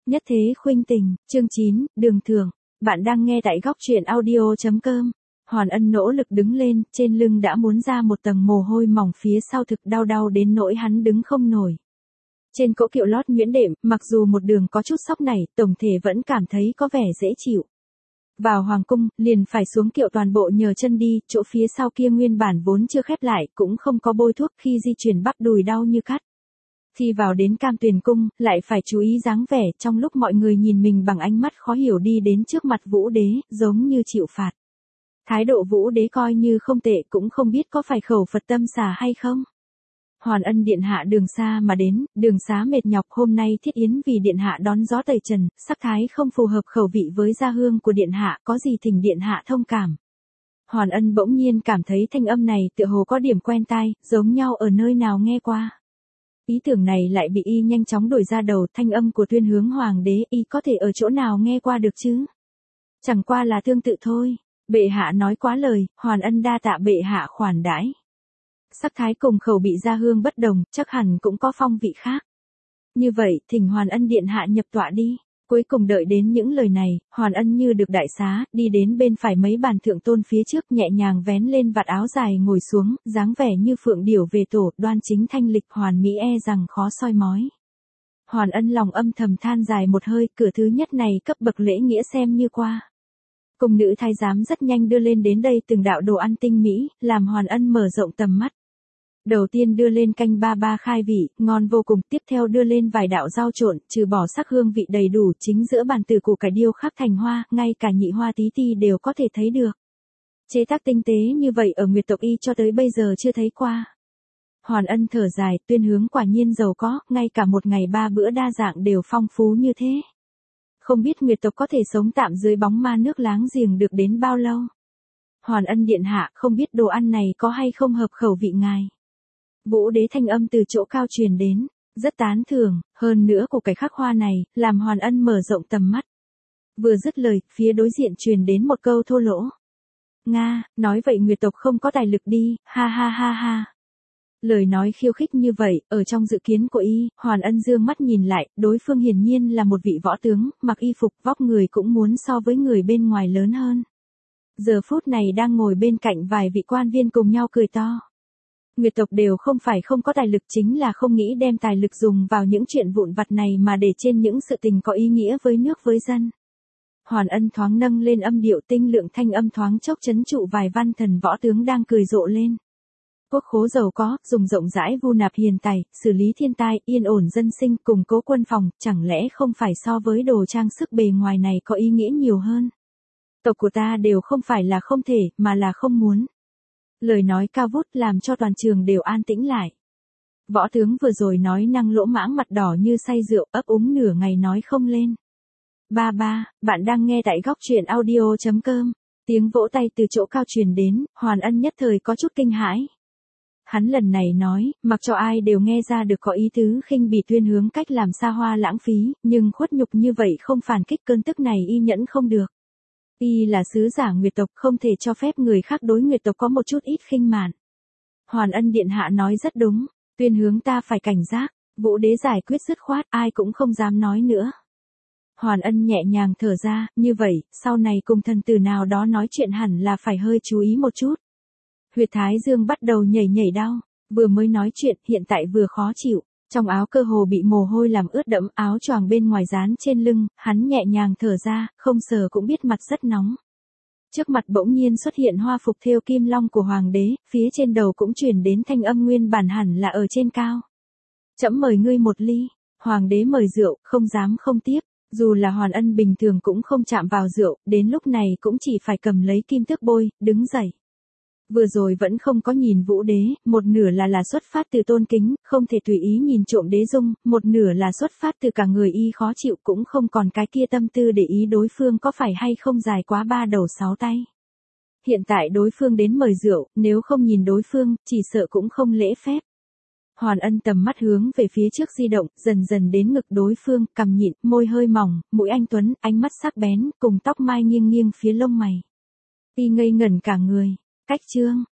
Nhất thế khuynh tình, chương 9, đường thưởng. Bạn đang nghe tại góc truyện audio.com. Hoàn Ân nỗ lực đứng lên, trên lưng đã muốn ra một tầng mồ hôi mỏng, phía sau thực đau đến nỗi hắn đứng không nổi. Trên cỗ kiệu lót nhuyễn đệm, mặc dù một đường có chút sóc nảy, tổng thể vẫn cảm thấy có vẻ dễ chịu. Vào hoàng cung, liền phải xuống kiệu toàn bộ nhờ chân đi, chỗ phía sau kia nguyên bản vốn chưa khép lại, cũng không có bôi thuốc, khi di chuyển bắp đùi đau như cắt. Khi vào đến Cam Tuyền cung, lại phải chú ý dáng vẻ, trong lúc mọi người nhìn mình bằng ánh mắt khó hiểu đi đến trước mặt Vũ Đế, giống như chịu phạt. Thái độ Vũ Đế coi như không tệ, cũng không biết có phải khẩu Phật tâm xả hay không. Hoàn Ân điện hạ đường xa mà đến, đường xá mệt nhọc, hôm nay thiết yến vì điện hạ đón gió tẩy trần, sắc thái không phù hợp khẩu vị với gia hương của điện hạ, có gì thỉnh điện hạ thông cảm. Hoàn Ân bỗng nhiên cảm thấy thanh âm này tựa hồ có điểm quen tai, giống nhau ở nơi nào nghe qua. Ý tưởng này lại bị y nhanh chóng đuổi ra đầu, thanh âm của Tuyên Hướng Hoàng đế, y có thể ở chỗ nào nghe qua được chứ? Chẳng qua là tương tự thôi. Bệ hạ nói quá lời, Hoàn Ân đa tạ bệ hạ khoản đãi. Sắc thái cùng khẩu bị gia hương bất đồng, chắc hẳn cũng có phong vị khác. Như vậy, thỉnh Hoàn Ân điện hạ nhập tọa đi. Cuối cùng đợi đến những lời này, Hoàn Ân như được đại xá, đi đến bên phải mấy bàn thượng tôn phía trước, nhẹ nhàng vén lên vạt áo dài ngồi xuống, dáng vẻ như phượng điểu về tổ, đoan chính thanh lịch, hoàn mỹ e rằng khó soi mói. Hoàn Ân lòng âm thầm than dài một hơi, cửa thứ nhất này cấp bậc lễ nghĩa xem như qua. Cung nữ thái giám rất nhanh đưa lên đến đây từng đạo đồ ăn tinh mỹ, làm Hoàn Ân mở rộng tầm mắt. Đầu tiên đưa lên canh ba ba khai vị, ngon vô cùng, tiếp theo đưa lên vài đạo rau trộn, trừ bỏ sắc hương vị đầy đủ, chính giữa bàn từ củ cải điêu khắc thành hoa, ngay cả nhị hoa tí ti đều có thể thấy được. Chế tác tinh tế như vậy ở Nguyệt tộc y cho tới bây giờ chưa thấy qua. Hoàn Ân thở dài, Tuyên Hướng quả nhiên giàu có, ngay cả một ngày 3 bữa đa dạng đều phong phú như thế. Không biết Nguyệt tộc có thể sống tạm dưới bóng ma nước láng giềng được đến bao lâu. Hoàn Ân điện hạ, không biết đồ ăn này có hay không hợp khẩu vị ngài. Vũ Đế thanh âm từ chỗ cao truyền đến, rất tán thưởng, hơn nữa của cái khắc hoa này, làm Hoàn Ân mở rộng tầm mắt. Vừa dứt lời, phía đối diện truyền đến một câu thô lỗ. Nga, nói vậy Nguyệt tộc không có tài lực đi, ha ha ha ha. Lời nói khiêu khích như vậy, ở trong dự kiến của y, Hoàn Ân dương mắt nhìn lại, đối phương hiển nhiên là một vị võ tướng, mặc y phục, vóc người cũng muốn so với người bên ngoài lớn hơn. Giờ phút này đang ngồi bên cạnh vài vị quan viên cùng nhau cười to. Nguyệt tộc đều không phải không có tài lực, chính là không nghĩ đem tài lực dùng vào những chuyện vụn vặt này mà để trên những sự tình có ý nghĩa với nước với dân. Hoàn Ân thoáng nâng lên âm điệu, tinh lượng thanh âm thoáng chốc trấn trụ vài văn thần võ tướng đang cười rộ lên. Quốc khố giàu có, dùng rộng rãi vu nạp hiền tài, xử lý thiên tai, yên ổn dân sinh, củng cố quân phòng, chẳng lẽ không phải so với đồ trang sức bề ngoài này có ý nghĩa nhiều hơn. Tộc của ta đều không phải là không thể, mà là không muốn. Lời nói cao vút làm cho toàn trường đều an tĩnh lại. Võ tướng vừa rồi nói năng lỗ mãng, mặt đỏ như say rượu, ấp úng nửa ngày nói không lên. Ba, bạn đang nghe tại góc truyện audio.com. Tiếng vỗ tay từ chỗ cao truyền đến, Hoàn Ân nhất thời có chút kinh hãi. Hắn lần này nói, mặc cho ai đều nghe ra được có ý tứ khinh bỉ Tuyên Hướng cách làm xa hoa lãng phí, nhưng khuất nhục như vậy không phản kích cơn tức này y nhẫn không được. Y là sứ giả Nguyệt tộc, không thể cho phép người khác đối Nguyệt tộc có một chút ít khinh mạn. Hoàn Ân điện hạ nói rất đúng, Tuyên Hướng ta phải cảnh giác. Vũ Đế giải quyết dứt khoát, ai cũng không dám nói nữa. Hoàn Ân nhẹ nhàng thở ra, như vậy, sau này cùng thần tử nào đó nói chuyện hẳn là phải hơi chú ý một chút. Huyệt thái dương bắt đầu nhảy đau, vừa mới nói chuyện, hiện tại vừa khó chịu, trong áo cơ hồ bị mồ hôi làm ướt đẫm, áo choàng bên ngoài dán trên lưng, hắn nhẹ nhàng thở ra, không sờ cũng biết mặt rất nóng. Trước mặt bỗng nhiên xuất hiện hoa phục thêu kim long của hoàng đế, phía trên đầu cũng truyền đến thanh âm nguyên bản hẳn là ở trên cao. Trẫm mời ngươi một ly. Hoàng đế mời rượu, không dám không tiếp. Dù là Hoàn Ân bình thường cũng không chạm vào rượu, đến lúc này cũng chỉ phải cầm lấy kim tước bôi, đứng dậy. Vừa rồi vẫn không có nhìn Vũ Đế, một nửa là xuất phát từ tôn kính, không thể tùy ý nhìn trộm đế dung, một nửa là xuất phát từ cả người y khó chịu, cũng không còn cái kia tâm tư để ý đối phương có phải hay không dài quá 3 đầu 6 tay. Hiện tại đối phương đến mời rượu, nếu không nhìn đối phương, chỉ sợ cũng không lễ phép. Hoàn Ân tầm mắt hướng về phía trước di động, dần dần đến ngực đối phương, cằm nhịn, môi hơi mỏng, mũi anh tuấn, ánh mắt sắc bén, cùng tóc mai nghiêng phía lông mày. Y ngây ngẩn cả người. Cách chương,